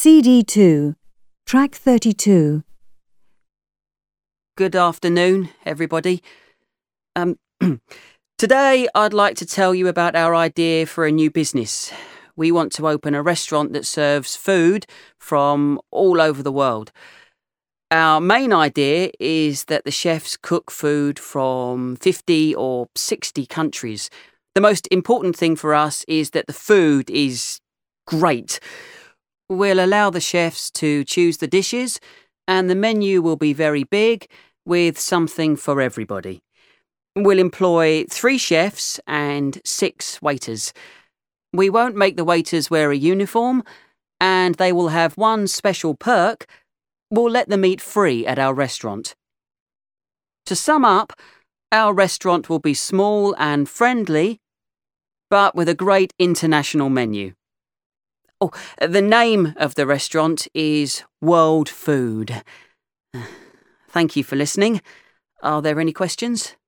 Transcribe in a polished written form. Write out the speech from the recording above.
CD2, track 32. Good afternoon, everybody. Today I'd like to tell you about our idea for a new business. We want to open a restaurant that serves food from all over the world. Our main idea is that the chefs cook food from 50 or 60 countries. The most important thing for us is that the food is great. We'll allow the chefs to choose the dishes, and the menu will be very big, with something for everybody. We'll employ 3 chefs and 6 waiters. We won't make the waiters wear a uniform, and they will have one special perk. We'll let them eat free at our restaurant. To sum up, our restaurant will be small and friendly, but with a great international menu. Oh, the name of the restaurant is World Food. Thank you for listening. Are there any questions?